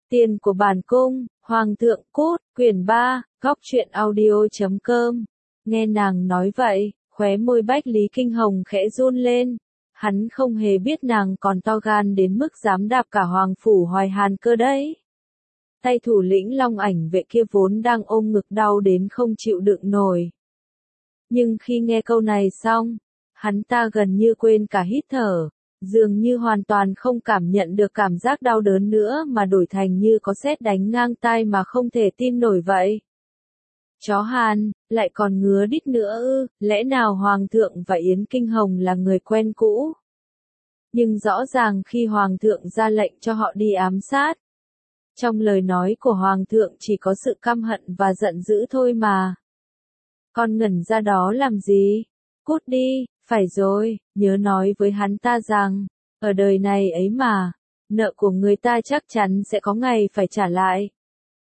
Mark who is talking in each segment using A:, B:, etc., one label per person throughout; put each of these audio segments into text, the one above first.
A: Tiền của bản cung, Hoàng thượng cút, quyển 3, góc truyện audio.com. Nghe nàng nói vậy, khóe môi Bách Lý Kinh Hồng khẽ run lên. Hắn không hề biết nàng còn to gan đến mức dám đạp cả Hoàng phủ Hoài Hàn cơ đấy. Tay thủ lĩnh Long Ảnh vệ kia vốn đang ôm ngực đau đến không chịu đựng nổi. Nhưng khi nghe câu này xong, hắn ta gần như quên cả hít thở, dường như hoàn toàn không cảm nhận được cảm giác đau đớn nữa mà đổi thành như có sét đánh ngang tai mà không thể tin nổi vậy. Chó Hàn, lại còn ngứa đít nữa ư, lẽ nào Hoàng thượng và Yến Kinh Hồng là người quen cũ? Nhưng rõ ràng khi Hoàng thượng ra lệnh cho họ đi ám sát, trong lời nói của Hoàng thượng chỉ có sự căm hận và giận dữ thôi mà. Con ngẩn ra đó làm gì? Cút đi, phải rồi, nhớ nói với hắn ta rằng, ở đời này ấy mà, nợ của người ta chắc chắn sẽ có ngày phải trả lại.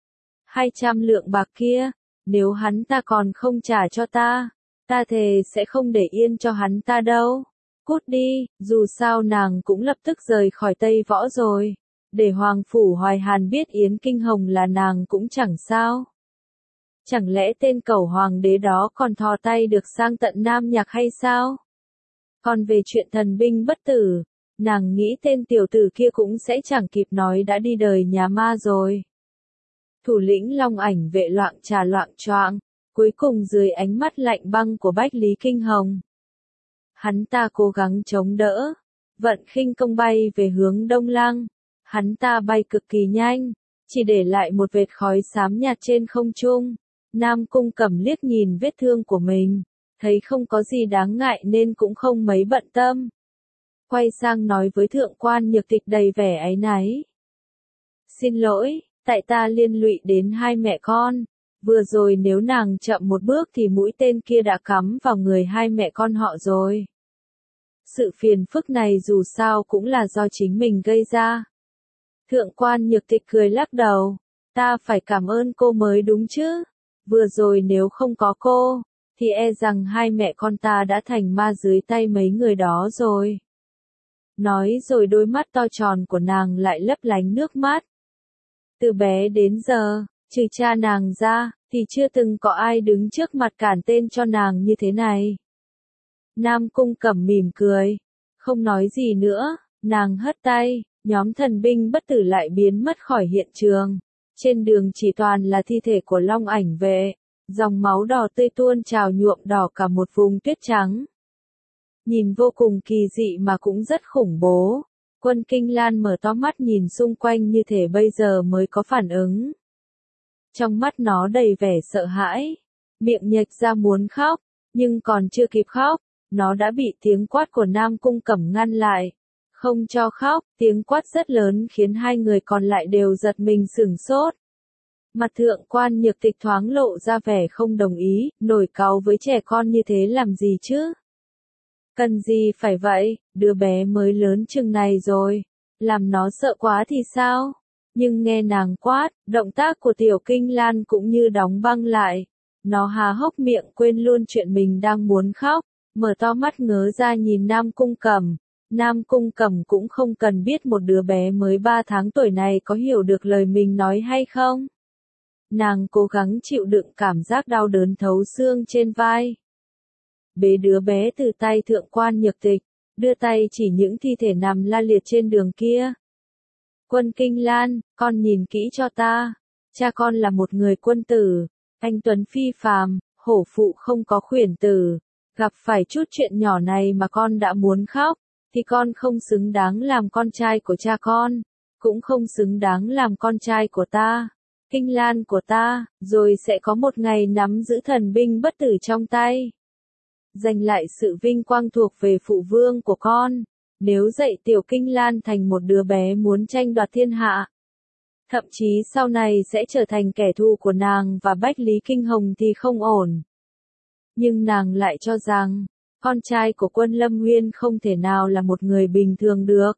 A: 200 lượng bạc kia, nếu hắn ta còn không trả cho ta thề sẽ không để yên cho hắn ta đâu. Cút đi, dù sao nàng cũng lập tức rời khỏi Tây Võ rồi. Để Hoàng phủ Hoài Hàn biết Yến Kinh Hồng là nàng cũng chẳng sao. Chẳng lẽ tên cẩu hoàng đế đó còn thò tay được sang tận Nam Nhạc hay sao? Còn về chuyện thần binh bất tử, nàng nghĩ tên tiểu tử kia cũng sẽ chẳng kịp nói đã đi đời nhà ma rồi. Thủ lĩnh Long Ảnh vệ loạng trà loạng choạng, cuối cùng dưới ánh mắt lạnh băng của Bách Lý Kinh Hồng. Hắn ta cố gắng chống đỡ, vận khinh công bay về hướng Đông Lăng. Hắn ta bay cực kỳ nhanh, chỉ để lại một vệt khói xám nhạt trên không trung. Nam Cung Cẩm liếc nhìn vết thương của mình, thấy không có gì đáng ngại nên cũng không mấy bận tâm. Quay sang nói với thượng quan Nhược Tịch đầy vẻ áy náy. Xin lỗi, tại ta liên lụy đến hai mẹ con. Vừa rồi nếu nàng chậm một bước thì mũi tên kia đã cắm vào người hai mẹ con họ rồi. Sự phiền phức này dù sao cũng là do chính mình gây ra. Thượng quan Nhược Tịch cười lắc đầu. Ta phải cảm ơn cô mới đúng chứ. Vừa rồi nếu không có cô, thì e rằng hai mẹ con ta đã thành ma dưới tay mấy người đó rồi. Nói rồi đôi mắt to tròn của nàng lại lấp lánh nước mắt. Từ bé đến giờ, trừ cha nàng ra, thì chưa từng có ai đứng trước mặt cản tên cho nàng như thế này. Nam Cung Cẩm mỉm cười, không nói gì nữa, nàng hất tay, nhóm thần binh bất tử lại biến mất khỏi hiện trường. Trên đường chỉ toàn là thi thể của Long Ảnh vệ, dòng máu đỏ tươi tuôn trào nhuộm đỏ cả một vùng tuyết trắng. Nhìn vô cùng kỳ dị mà cũng rất khủng bố. Quân Kinh Lan mở to mắt nhìn xung quanh như thể bây giờ mới có phản ứng. Trong mắt nó đầy vẻ sợ hãi, miệng nhếch ra muốn khóc, nhưng còn chưa kịp khóc, nó đã bị tiếng quát của Nam Cung Cẩm ngăn lại. Không cho khóc, tiếng quát rất lớn khiến hai người còn lại đều giật mình sửng sốt. Mặt thượng quan Nhược Tịch thoáng lộ ra vẻ không đồng ý, nổi cáu với trẻ con như thế làm gì chứ? Cần gì phải vậy, đứa bé mới lớn chừng này rồi, làm nó sợ quá thì sao? Nhưng nghe nàng quát, động tác của Tiểu Kinh Lan cũng như đóng băng lại. Nó há hốc miệng quên luôn chuyện mình đang muốn khóc, mở to mắt ngớ ra nhìn Nam Cung Cẩm. Nam Cung Cẩm cũng không cần biết một đứa bé mới 3 tháng tuổi này có hiểu được lời mình nói hay không. Nàng cố gắng chịu đựng cảm giác đau đớn thấu xương trên vai. Bế đứa bé từ tay thượng quan Nhược Tịch, đưa tay chỉ những thi thể nằm la liệt trên đường kia. Quân Kinh Lan, con nhìn kỹ cho ta. Cha con là một người quân tử, anh tuấn phi phàm, hổ phụ không có khuyển tử. Gặp phải chút chuyện nhỏ này mà con đã muốn khóc, thì con không xứng đáng làm con trai của cha con, cũng không xứng đáng làm con trai của ta, Kinh Lan của ta, rồi sẽ có một ngày nắm giữ thần binh bất tử trong tay. Giành lại sự vinh quang thuộc về phụ vương của con, nếu dạy Tiểu Kinh Lan thành một đứa bé muốn tranh đoạt thiên hạ. Thậm chí sau này sẽ trở thành kẻ thù của nàng và Bách Lý Kinh Hồng thì không ổn. Nhưng nàng lại cho rằng, con trai của Quân Lâm Nguyên không thể nào là một người bình thường được.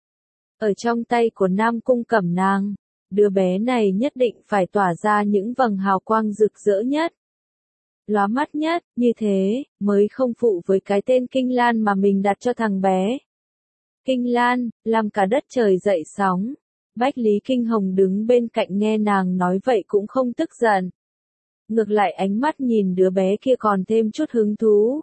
A: Ở trong tay của Nam Cung Cẩm nàng, đứa bé này nhất định phải tỏa ra những vầng hào quang rực rỡ nhất, lóa mắt nhất, như thế, mới không phụ với cái tên Kinh Lan mà mình đặt cho thằng bé. Kinh Lan, làm cả đất trời dậy sóng. Bách Lý Kinh Hồng đứng bên cạnh nghe nàng nói vậy cũng không tức giận. Ngược lại ánh mắt nhìn đứa bé kia còn thêm chút hứng thú.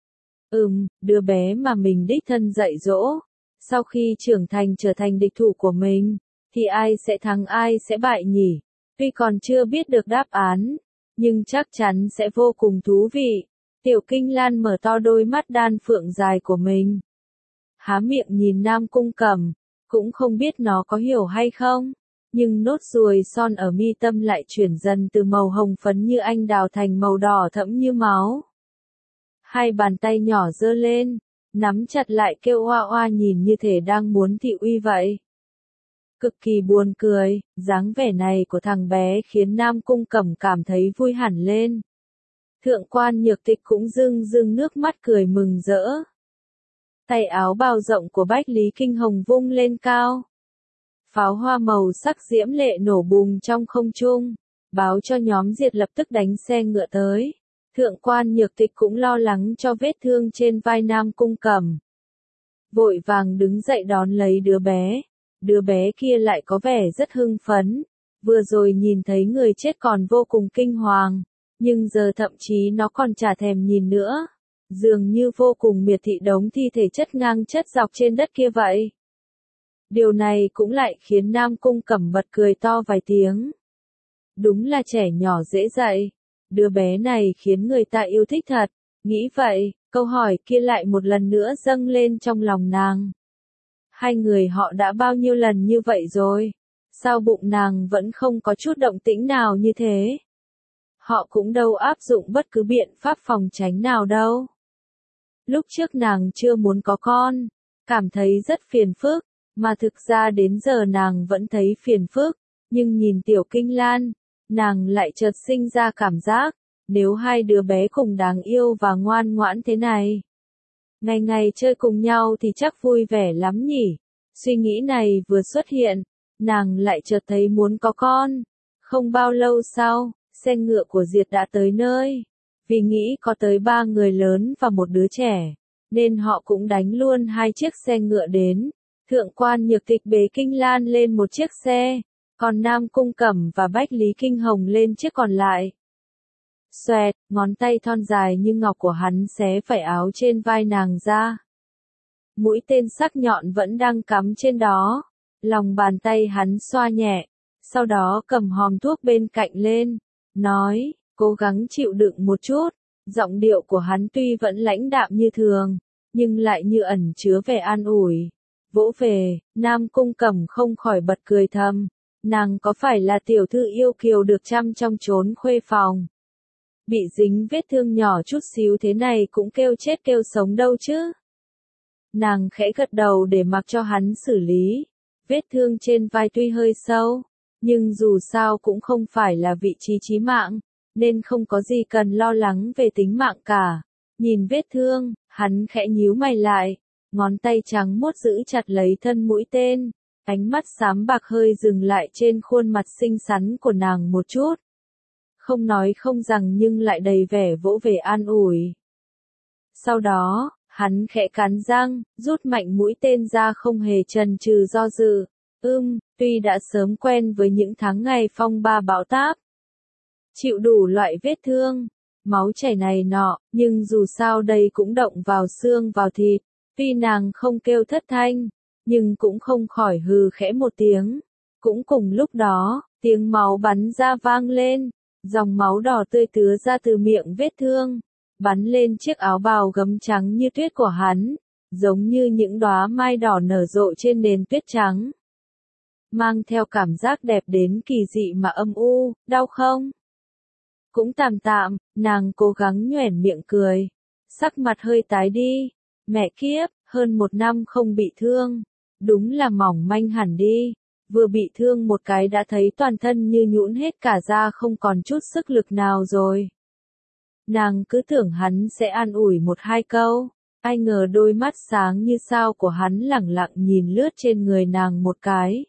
A: Đứa bé mà mình đích thân dạy dỗ, sau khi trưởng thành trở thành địch thủ của mình, thì ai sẽ thắng ai sẽ bại nhỉ? Tuy còn chưa biết được đáp án, nhưng chắc chắn sẽ vô cùng thú vị. Tiểu Kinh Lan mở to đôi mắt đan phượng dài của mình. Há miệng nhìn Nam Cung Cẩm, cũng không biết nó có hiểu hay không, nhưng nốt ruồi son ở mi tâm lại chuyển dần từ màu hồng phấn như anh đào thành màu đỏ thẫm như máu. Hai bàn tay nhỏ giơ lên, nắm chặt lại kêu oa oa nhìn như thể đang muốn thị uy vậy. Cực kỳ buồn cười, dáng vẻ này của thằng bé khiến Nam Cung Cẩm cảm thấy vui hẳn lên. Thượng quan Nhược Tịch cũng rưng rưng nước mắt cười mừng rỡ. Tay áo bào rộng của Bách Lý Kinh Hồng vung lên cao. Pháo hoa màu sắc diễm lệ nổ bùng trong không trung, báo cho nhóm Diệt lập tức đánh xe ngựa tới. Thượng quan Nhược Tịch cũng lo lắng cho vết thương trên vai Nam Cung Cẩm. Vội vàng đứng dậy đón lấy đứa bé. Đứa bé kia lại có vẻ rất hưng phấn. Vừa rồi nhìn thấy người chết còn vô cùng kinh hoàng, nhưng giờ thậm chí nó còn chả thèm nhìn nữa. Dường như vô cùng miệt thị đống thi thể chất ngang chất dọc trên đất kia vậy. Điều này cũng lại khiến Nam Cung Cẩm bật cười to vài tiếng. Đúng là trẻ nhỏ dễ dạy. Đứa bé này khiến người ta yêu thích thật. Nghĩ vậy, câu hỏi kia lại một lần nữa dâng lên trong lòng nàng. Hai người họ đã bao nhiêu lần như vậy rồi? Sao bụng nàng vẫn không có chút động tĩnh nào như thế? Họ cũng đâu áp dụng bất cứ biện pháp phòng tránh nào đâu. Lúc trước nàng chưa muốn có con, cảm thấy rất phiền phức, mà thực ra đến giờ nàng vẫn thấy phiền phức, nhưng nhìn Tiểu Kinh Lan, nàng lại chợt sinh ra cảm giác, nếu hai đứa bé cùng đáng yêu và ngoan ngoãn thế này, ngày ngày chơi cùng nhau thì chắc vui vẻ lắm nhỉ. Suy nghĩ này vừa xuất hiện, nàng lại chợt thấy muốn có con. Không bao lâu sau, xe ngựa của Diệt đã tới nơi. Vì nghĩ có tới 3 người lớn và một đứa trẻ, nên họ cũng đánh luôn 2 chiếc xe ngựa đến. Thượng quan Nhược Tịch bế Kinh Lan lên một chiếc xe, còn Nam Cung Cẩm và Bách Lý Kinh Hồng lên chiếc còn lại. Xoẹt, ngón tay thon dài như ngọc của hắn xé phải áo trên vai nàng ra. Mũi tên sắc nhọn vẫn đang cắm trên đó. Lòng bàn tay hắn xoa nhẹ, sau đó cầm hòm thuốc bên cạnh lên, nói, cố gắng chịu đựng một chút. Giọng điệu của hắn tuy vẫn lãnh đạm như thường, nhưng lại như ẩn chứa vẻ an ủi. Vỗ về, Nam Cung Cẩm không khỏi bật cười thầm. Nàng có phải là tiểu thư yêu kiều được chăm trong chốn khuê phòng? Bị dính vết thương nhỏ chút xíu thế này cũng kêu chết kêu sống đâu chứ? Nàng khẽ gật đầu để mặc cho hắn xử lý. Vết thương trên vai tuy hơi sâu, nhưng dù sao cũng không phải là vị trí chí mạng, nên không có gì cần lo lắng về tính mạng cả. Nhìn vết thương, hắn khẽ nhíu mày lại, ngón tay trắng muốt giữ chặt lấy thân mũi tên, ánh mắt xám bạc hơi dừng lại trên khuôn mặt xinh xắn của nàng một chút. Không nói không rằng nhưng lại đầy vẻ vỗ về an ủi. Sau đó, hắn khẽ cắn răng, rút mạnh mũi tên ra không hề chần chừ do dự. Tuy đã sớm quen với những tháng ngày phong ba bão táp, chịu đủ loại vết thương, máu chảy này nọ, nhưng dù sao đây cũng động vào xương vào thịt. Tuy nàng không kêu thất thanh, nhưng cũng không khỏi hừ khẽ một tiếng. Cũng cùng lúc đó, tiếng máu bắn ra vang lên, dòng máu đỏ tươi tứa ra từ miệng vết thương, bắn lên chiếc áo bào gấm trắng như tuyết của hắn, giống như những đóa mai đỏ nở rộ trên nền tuyết trắng. Mang theo cảm giác đẹp đến kỳ dị mà âm u, đau không? Cũng tạm tạm, nàng cố gắng nhoẻn miệng cười. Sắc mặt hơi tái đi. Mẹ kiếp, hơn 1 năm không bị thương. Đúng là mỏng manh hẳn đi. Vừa bị thương một cái đã thấy toàn thân như nhũn hết cả ra không còn chút sức lực nào rồi. Nàng cứ tưởng hắn sẽ an ủi 1-2 câu. Ai ngờ đôi mắt sáng như sao của hắn lẳng lặng nhìn lướt trên người nàng một cái.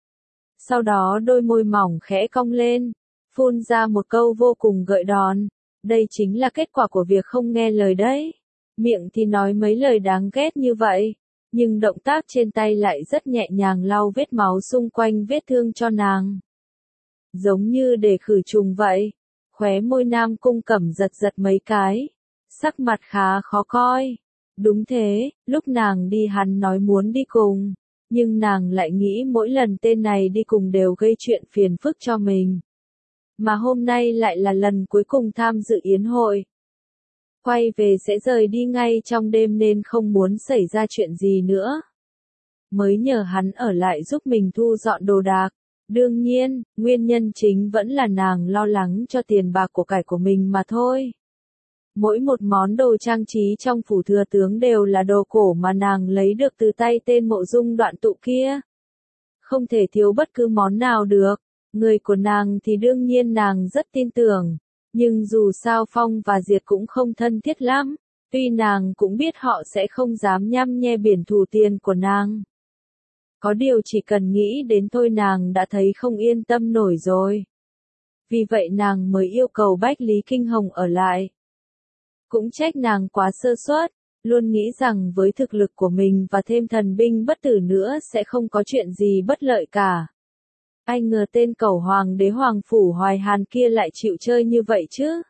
A: Sau đó đôi môi mỏng khẽ cong lên, phun ra một câu vô cùng gợi đòn. Đây chính là kết quả của việc không nghe lời đấy. Miệng thì nói mấy lời đáng ghét như vậy, nhưng động tác trên tay lại rất nhẹ nhàng lau vết máu xung quanh vết thương cho nàng. Giống như để khử trùng vậy. Khóe môi Nam Cung Cẩm giật giật mấy cái, sắc mặt khá khó coi. Đúng thế, lúc nàng đi hắn nói muốn đi cùng, nhưng nàng lại nghĩ mỗi lần tên này đi cùng đều gây chuyện phiền phức cho mình. Mà hôm nay lại là lần cuối cùng tham dự yến hội. Quay về sẽ rời đi ngay trong đêm nên không muốn xảy ra chuyện gì nữa. Mới nhờ hắn ở lại giúp mình thu dọn đồ đạc. Đương nhiên, nguyên nhân chính vẫn là nàng lo lắng cho tiền bạc của cải của mình mà thôi. Mỗi một món đồ trang trí trong phủ thừa tướng đều là đồ cổ mà nàng lấy được từ tay tên Mộ Dung Đoạn Tụ kia. Không thể thiếu bất cứ món nào được. Người của nàng thì đương nhiên nàng rất tin tưởng. Nhưng dù sao Phong và Diệt cũng không thân thiết lắm. Tuy nàng cũng biết họ sẽ không dám nhăm nhe biển thù tiền của nàng. Có điều chỉ cần nghĩ đến thôi nàng đã thấy không yên tâm nổi rồi. Vì vậy nàng mới yêu cầu Bách Lý Kinh Hồng ở lại. Cũng trách nàng quá sơ suất, luôn nghĩ rằng với thực lực của mình và thêm thần binh bất tử nữa sẽ không có chuyện gì bất lợi cả. Ai ngờ tên cẩu hoàng đế Hoàng Phủ Hoài Hàn kia lại chịu chơi như vậy chứ.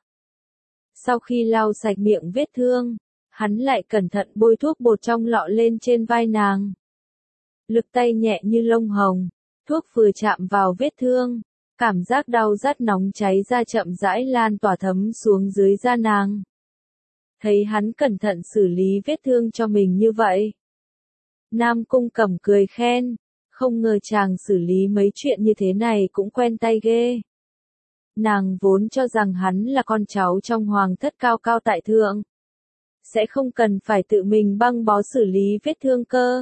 A: Sau khi lau sạch miệng vết thương, hắn lại cẩn thận bôi thuốc bột trong lọ lên trên vai nàng. Lực tay nhẹ như lông hồng, thuốc vừa chạm vào vết thương, cảm giác đau rát nóng cháy ra chậm rãi lan tỏa thấm xuống dưới da nàng. Thấy hắn cẩn thận xử lý vết thương cho mình như vậy. Nam Cung Cẩm cười khen, không ngờ chàng xử lý mấy chuyện như thế này cũng quen tay ghê. Nàng vốn cho rằng hắn là con cháu trong hoàng thất cao cao tại thượng. Sẽ không cần phải tự mình băng bó xử lý vết thương cơ.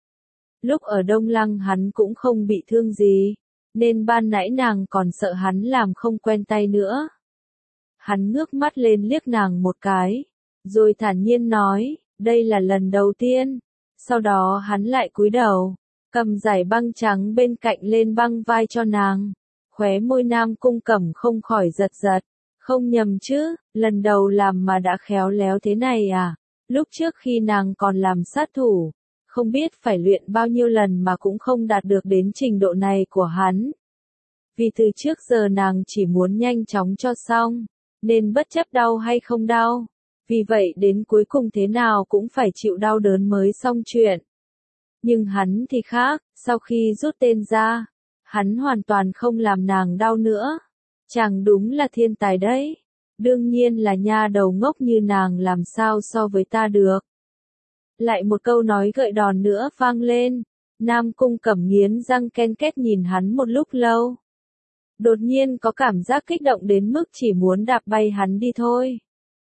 A: Lúc ở Đông Lăng hắn cũng không bị thương gì, nên ban nãy nàng còn sợ hắn làm không quen tay nữa. Hắn ngước mắt lên liếc nàng một cái, rồi thản nhiên nói, đây là lần đầu tiên. Sau đó hắn lại cúi đầu, cầm dải băng trắng bên cạnh lên băng vai cho nàng. Khóe môi Nam Cung Cẩm không khỏi giật giật. Không nhầm chứ, lần đầu làm mà đã khéo léo thế này à? Lúc trước khi nàng còn làm sát thủ, không biết phải luyện bao nhiêu lần mà cũng không đạt được đến trình độ này của hắn. Vì từ trước giờ nàng chỉ muốn nhanh chóng cho xong, nên bất chấp đau hay không đau. Vì vậy đến cuối cùng thế nào cũng phải chịu đau đớn mới xong chuyện. Nhưng hắn thì khác, sau khi rút tên ra, hắn hoàn toàn không làm nàng đau nữa. Chàng đúng là thiên tài đấy. Đương nhiên là nha đầu ngốc như nàng làm sao so với ta được. Lại một câu nói gợi đòn nữa vang lên. Nam Cung Cẩm nghiến răng ken két nhìn hắn một lúc lâu. Đột nhiên có cảm giác kích động đến mức chỉ muốn đạp bay hắn đi thôi.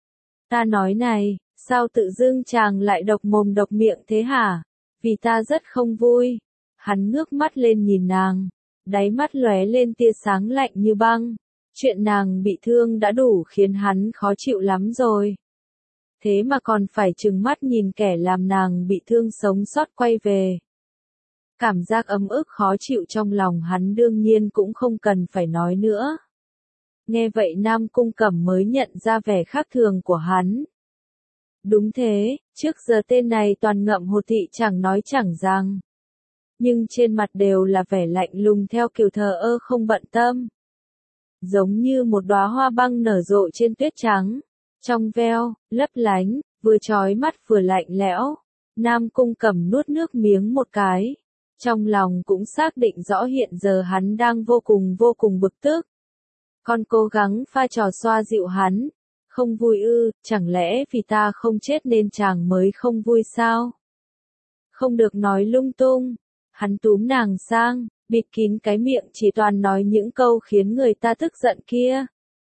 A: Ta nói này, sao tự dưng chàng lại độc mồm độc miệng thế hả? Vì ta rất không vui. Hắn ngước mắt lên nhìn nàng, đáy mắt lóe lên tia sáng lạnh như băng. Chuyện nàng bị thương đã đủ khiến hắn khó chịu lắm rồi. Thế mà còn phải trừng mắt nhìn kẻ làm nàng bị thương sống sót quay về. Cảm giác ấm ức khó chịu trong lòng hắn đương nhiên cũng không cần phải nói nữa. Nghe vậy Nam Cung Cẩm mới nhận ra vẻ khác thường của hắn. Đúng thế, trước giờ tên này toàn ngậm hột thị chẳng nói chẳng rằng. Nhưng trên mặt đều là vẻ lạnh lùng theo kiểu thờ ơ không bận tâm. Giống như một đóa hoa băng nở rộ trên tuyết trắng. Trong veo, lấp lánh, vừa chói mắt vừa lạnh lẽo. Nam Cung Cẩm nuốt nước miếng một cái. Trong lòng cũng xác định rõ hiện giờ hắn đang vô cùng bực tức. Còn cố gắng pha trò xoa dịu hắn. Không vui ư, chẳng lẽ vì ta không chết nên chàng mới không vui sao? Không được nói lung tung. Hắn túm nàng sang, bịt kín cái miệng chỉ toàn nói những câu khiến người ta tức giận kia.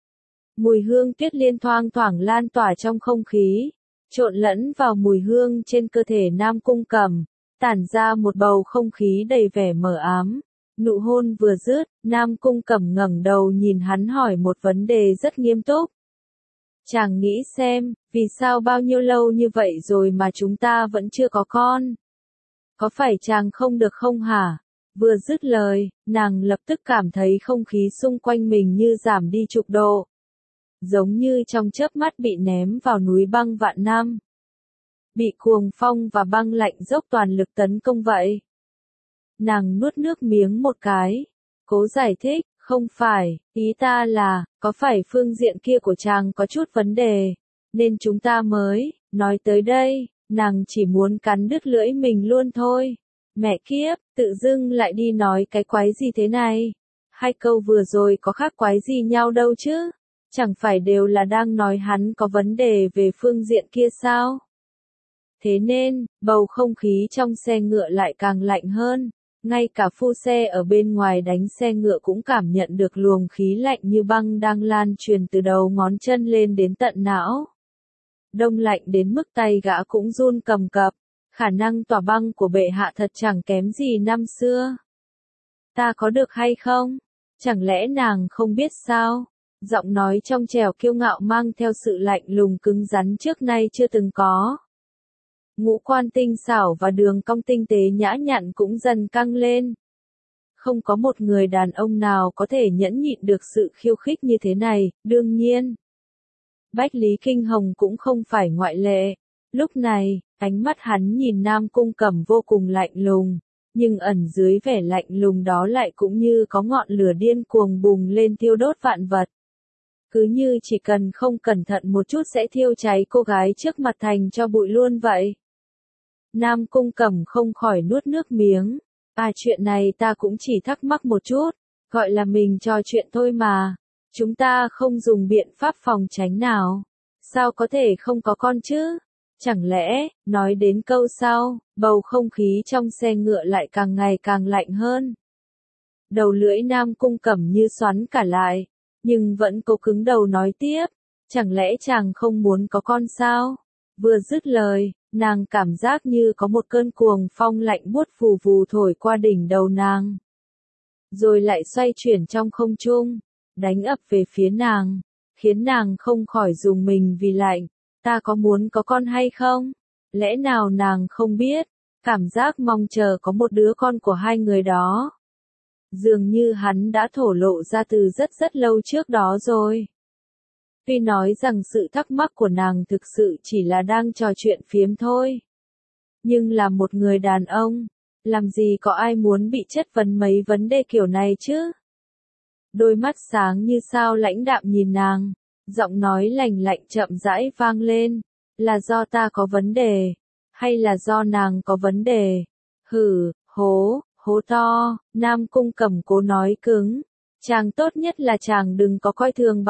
A: Mùi hương tuyết liên thoang thoảng lan tỏa trong không khí, trộn lẫn vào mùi hương trên cơ thể Nam Cung Cẩm, tản ra một bầu không khí đầy vẻ mờ ám. Nụ hôn vừa dứt, Nam Cung Cẩm ngẩng đầu nhìn hắn hỏi một vấn đề rất nghiêm túc. Chàng nghĩ xem, vì sao bao nhiêu lâu như vậy rồi mà chúng ta vẫn chưa có con? Có phải chàng không được không hả? Vừa dứt lời, nàng lập tức cảm thấy không khí xung quanh mình như giảm đi chục độ. Giống như trong chớp mắt bị ném vào núi băng vạn năm. bị cuồng phong và băng lạnh dốc toàn lực tấn công vậy. Nàng nuốt nước miếng một cái, cố giải thích, không phải, ý ta là, có phải phương diện kia của chàng có chút vấn đề, nên chúng ta mới, nói tới đây, nàng chỉ muốn cắn đứt lưỡi mình luôn thôi. Mẹ kiếp, tự dưng lại đi nói cái quái gì thế này? Hai câu vừa rồi có khác quái gì nhau đâu chứ? Chẳng phải đều là đang nói hắn có vấn đề về phương diện kia sao? Thế nên, bầu không khí trong xe ngựa lại càng lạnh hơn. Ngay cả phu xe ở bên ngoài đánh xe ngựa cũng cảm nhận được luồng khí lạnh như băng đang lan truyền từ đầu ngón chân lên đến tận não. Đông lạnh đến mức tay gã cũng run cầm cập. Khả năng tỏa băng của bệ hạ thật chẳng kém gì năm xưa. Ta có được hay không? Chẳng lẽ nàng không biết sao? Giọng nói trong trẻo kiêu ngạo mang theo sự lạnh lùng cứng rắn trước nay chưa từng có. Ngũ quan tinh xảo và đường cong tinh tế nhã nhặn cũng dần căng lên. Không có một người đàn ông nào có thể nhẫn nhịn được sự khiêu khích như thế này, đương nhiên. Bách Lý Kinh Hồng cũng không phải ngoại lệ. Lúc này, ánh mắt hắn nhìn Nam Cung Cẩm vô cùng lạnh lùng, nhưng ẩn dưới vẻ lạnh lùng đó lại cũng như có ngọn lửa điên cuồng bùng lên thiêu đốt vạn vật. Cứ như chỉ cần không cẩn thận một chút sẽ thiêu cháy cô gái trước mặt thành cho bụi luôn vậy. Nam Cung Cẩm không khỏi nuốt nước miếng. Chuyện này ta cũng chỉ thắc mắc một chút, gọi là mình trò chuyện thôi mà. Chúng ta không dùng biện pháp phòng tránh nào. Sao có thể không có con chứ? Chẳng lẽ, nói đến câu sau, bầu không khí trong xe ngựa lại càng ngày càng lạnh hơn. Đầu lưỡi Nam Cung Cẩm như xoắn cả lại, nhưng vẫn cố cứng đầu nói tiếp, chẳng lẽ chàng không muốn có con sao? Vừa dứt lời, nàng cảm giác như có một cơn cuồng phong lạnh buốt vù vù thổi qua đỉnh đầu nàng. Rồi lại xoay chuyển trong không trung, đánh ập về phía nàng, khiến nàng không khỏi rùng mình vì lạnh. Ta có muốn có con hay không? Lẽ nào nàng không biết, cảm giác mong chờ có một đứa con của hai người đó. Dường như hắn đã thổ lộ ra từ rất lâu trước đó rồi. Tuy nói rằng sự thắc mắc của nàng thực sự chỉ là đang trò chuyện phiếm thôi. Nhưng là một người đàn ông, làm gì có ai muốn bị chất vấn mấy vấn đề kiểu này chứ? Đôi mắt sáng như sao lãnh đạm nhìn nàng. Giọng nói lành lạnh chậm rãi vang lên, là do ta có vấn đề, hay là do nàng có vấn đề? Hừ, hố to, Nam Cung Cẩm cố nói cứng, chàng tốt nhất là chàng đừng có coi thường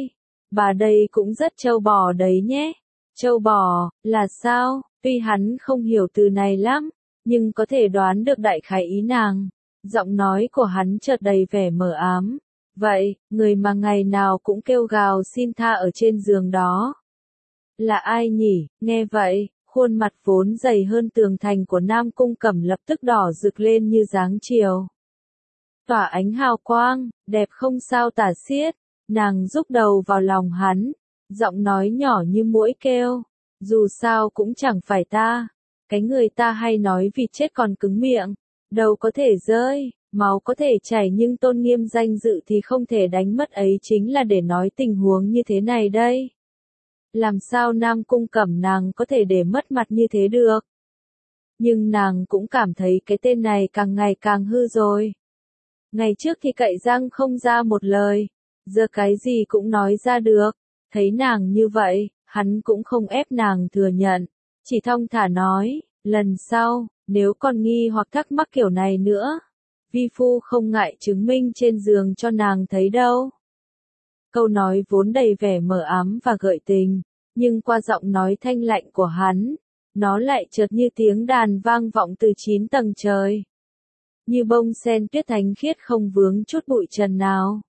A: bà đây cũng rất trâu bò đấy nhé. Trâu bò, là sao? Tuy hắn không hiểu từ này lắm, nhưng có thể đoán được đại khái ý nàng. Giọng nói của hắn chợt đầy vẻ mờ ám. Vậy, người mà ngày nào cũng kêu gào xin tha ở trên giường đó. Là ai nhỉ? Nghe vậy, khuôn mặt vốn dày hơn tường thành của Nam Cung Cẩm lập tức đỏ rực lên như dáng chiều. Tỏa ánh hào quang, đẹp không sao tả xiết, nàng rúc đầu vào lòng hắn, giọng nói nhỏ như muỗi kêu, dù sao cũng chẳng phải ta, cái người ta hay nói vịt chết còn cứng miệng, đầu có thể rơi. Máu có thể chảy nhưng tôn nghiêm danh dự thì không thể đánh mất ấy chính là để nói tình huống như thế này đây. Làm sao Nam Cung Cẩm nàng có thể để mất mặt như thế được? Nhưng nàng cũng cảm thấy cái tên này càng ngày càng hư rồi. Ngày trước thì cậy răng không ra một lời, giờ cái gì cũng nói ra được. Thấy nàng như vậy, hắn cũng không ép nàng thừa nhận, chỉ thong thả nói, lần sau, nếu còn nghi hoặc thắc mắc kiểu này nữa, vi phu không ngại chứng minh trên giường cho nàng thấy đâu. Câu nói vốn đầy vẻ mờ ám và gợi tình, nhưng qua giọng nói thanh lạnh của hắn, nó lại chợt như tiếng đàn vang vọng từ 9 tầng trời. Như bông sen tuyết thánh khiết không vướng chút bụi trần nào.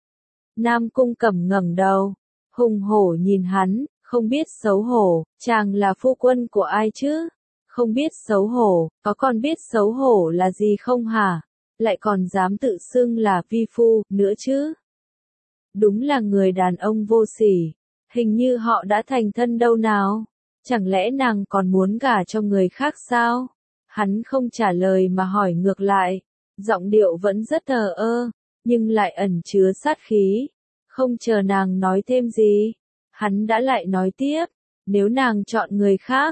A: Nam Cung Cẩm ngẩng đầu, hùng hổ nhìn hắn, không biết xấu hổ, chàng là phu quân của ai chứ? Không biết xấu hổ, có còn biết xấu hổ là gì không hả? Lại còn dám tự xưng là vi phu, nữa chứ. Đúng là người đàn ông vô sỉ, hình như họ đã thành thân đâu nào. Chẳng lẽ nàng còn muốn gả cho người khác sao? Hắn không trả lời mà hỏi ngược lại, giọng điệu vẫn rất thờ ơ, nhưng lại ẩn chứa sát khí. Không chờ nàng nói thêm gì, hắn đã lại nói tiếp, nếu nàng chọn người khác,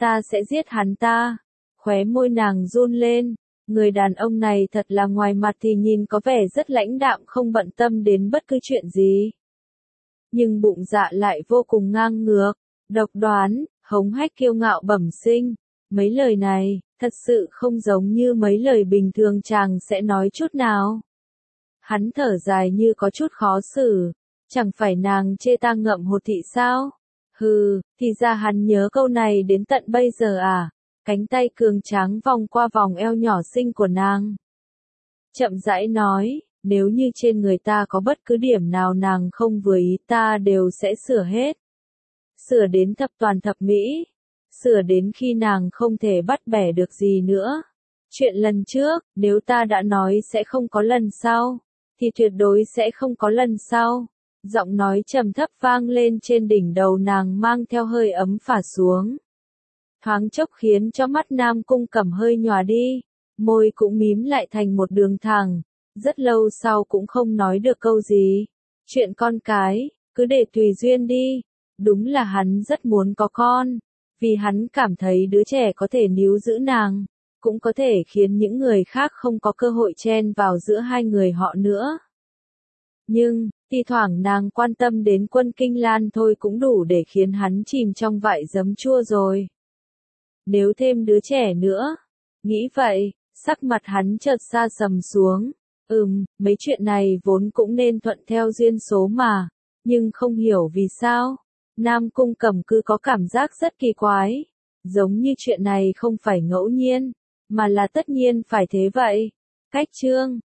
A: ta sẽ giết hắn ta. Khóe môi nàng run lên, người đàn ông này thật là ngoài mặt thì nhìn có vẻ rất lãnh đạm không bận tâm đến bất cứ chuyện gì. Nhưng bụng dạ lại vô cùng ngang ngược, độc đoán, hống hách kiêu ngạo bẩm sinh. Mấy lời này, thật sự không giống như mấy lời bình thường chàng sẽ nói chút nào. Hắn thở dài như có chút khó xử, chẳng phải nàng chê ta ngậm hột thị sao? Hừ, thì ra hắn nhớ câu này đến tận bây giờ à? Cánh tay cường tráng vòng qua vòng eo nhỏ xinh của nàng. Chậm rãi nói, nếu như trên người ta có bất cứ điểm nào nàng không vừa ý ta đều sẽ sửa hết. Sửa đến thập toàn thập mỹ. Sửa đến khi nàng không thể bắt bẻ được gì nữa. Chuyện lần trước, nếu ta đã nói sẽ không có lần sau, thì tuyệt đối sẽ không có lần sau. Giọng nói trầm thấp vang lên trên đỉnh đầu nàng mang theo hơi ấm phả xuống. Thoáng chốc khiến cho mắt Nam Cung Cẩm hơi nhòa đi, môi cũng mím lại thành một đường thẳng, rất lâu sau cũng không nói được câu gì. Chuyện con cái, cứ để tùy duyên đi. Đúng là hắn rất muốn có con, vì hắn cảm thấy đứa trẻ có thể níu giữ nàng, cũng có thể khiến những người khác không có cơ hội chen vào giữa hai người họ nữa. Nhưng, thi thoảng nàng quan tâm đến Quân Kinh Lan thôi cũng đủ để khiến hắn chìm trong vại giấm chua rồi. Nếu thêm đứa trẻ nữa, nghĩ vậy, sắc mặt hắn chợt xa sầm xuống. Mấy chuyện này vốn cũng nên thuận theo duyên số mà, nhưng không hiểu vì sao, Nam Cung Cẩm cứ có cảm giác rất kỳ quái, giống như chuyện này không phải ngẫu nhiên, mà là tất nhiên phải thế vậy. Cách chương